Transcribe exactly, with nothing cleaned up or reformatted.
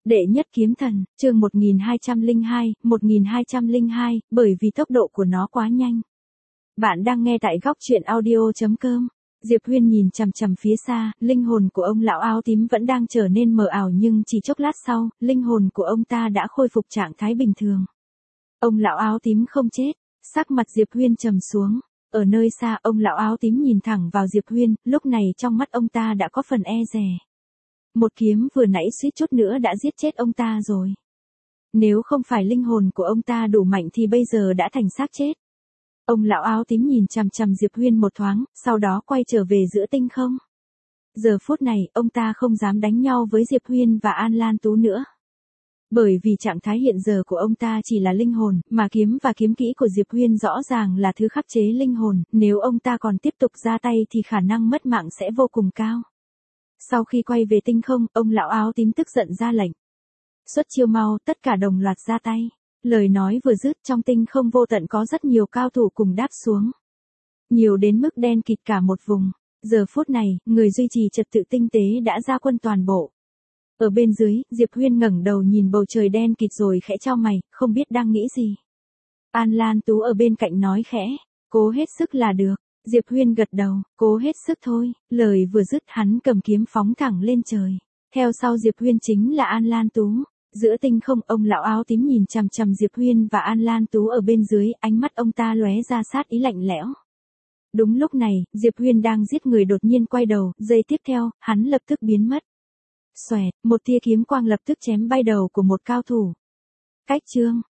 Đệ nhất kiếm thần, chương một nghìn hai trăm lẻ hai, một nghìn hai trăm lẻ hai, bởi vì tốc độ của nó quá nhanh. Bạn đang nghe tại góc truyện audio chấm com. Diệp Huyên nhìn chằm chằm phía xa, linh hồn của ông lão áo tím vẫn đang trở nên mờ ảo nhưng chỉ chốc lát sau, linh hồn của ông ta đã khôi phục trạng thái bình thường. Ông lão áo tím không chết, sắc mặt Diệp Huyên trầm xuống. Ở nơi xa, ông lão áo tím nhìn thẳng vào Diệp Huyên, lúc này trong mắt ông ta đã có phần e dè. Một kiếm vừa nãy suýt chút nữa đã giết chết ông ta rồi. Nếu không phải linh hồn của ông ta đủ mạnh thì bây giờ đã thành xác chết. Ông lão áo tím nhìn chằm chằm Diệp Huyên một thoáng, sau đó quay trở về giữa tinh không. Giờ phút này, ông ta không dám đánh nhau với Diệp Huyên và An Lan Tú nữa. Bởi vì trạng thái hiện giờ của ông ta chỉ là linh hồn, mà kiếm và kiếm kỹ của Diệp Huyên rõ ràng là thứ khắc chế linh hồn, nếu ông ta còn tiếp tục ra tay thì khả năng mất mạng sẽ vô cùng cao. Sau khi quay về tinh không, ông lão áo tím tức giận ra lệnh. Xuất chiêu mau, tất cả đồng loạt ra tay. Lời nói vừa dứt, trong tinh không vô tận có rất nhiều cao thủ cùng đáp xuống. Nhiều đến mức đen kịt cả một vùng. Giờ phút này, người duy trì trật tự tinh tế đã ra quân toàn bộ. Ở bên dưới, Diệp Huyên ngẩng đầu nhìn bầu trời đen kịt rồi khẽ chau mày, không biết đang nghĩ gì. An Lan Tú ở bên cạnh nói khẽ, cố hết sức là được. Diệp Huyên gật đầu, cố hết sức thôi. Lời vừa dứt hắn cầm kiếm phóng thẳng lên trời. Theo sau Diệp Huyên chính là An Lan Tú. Giữa tinh không, ông lão áo tím nhìn chằm chằm Diệp Huyên và An Lan Tú ở bên dưới, ánh mắt ông ta lóe ra sát ý lạnh lẽo. Đúng lúc này, Diệp Huyên đang giết người đột nhiên quay đầu, giây tiếp theo, hắn lập tức biến mất. Xoẹt, một tia kiếm quang lập tức chém bay đầu của một cao thủ. Cách chương,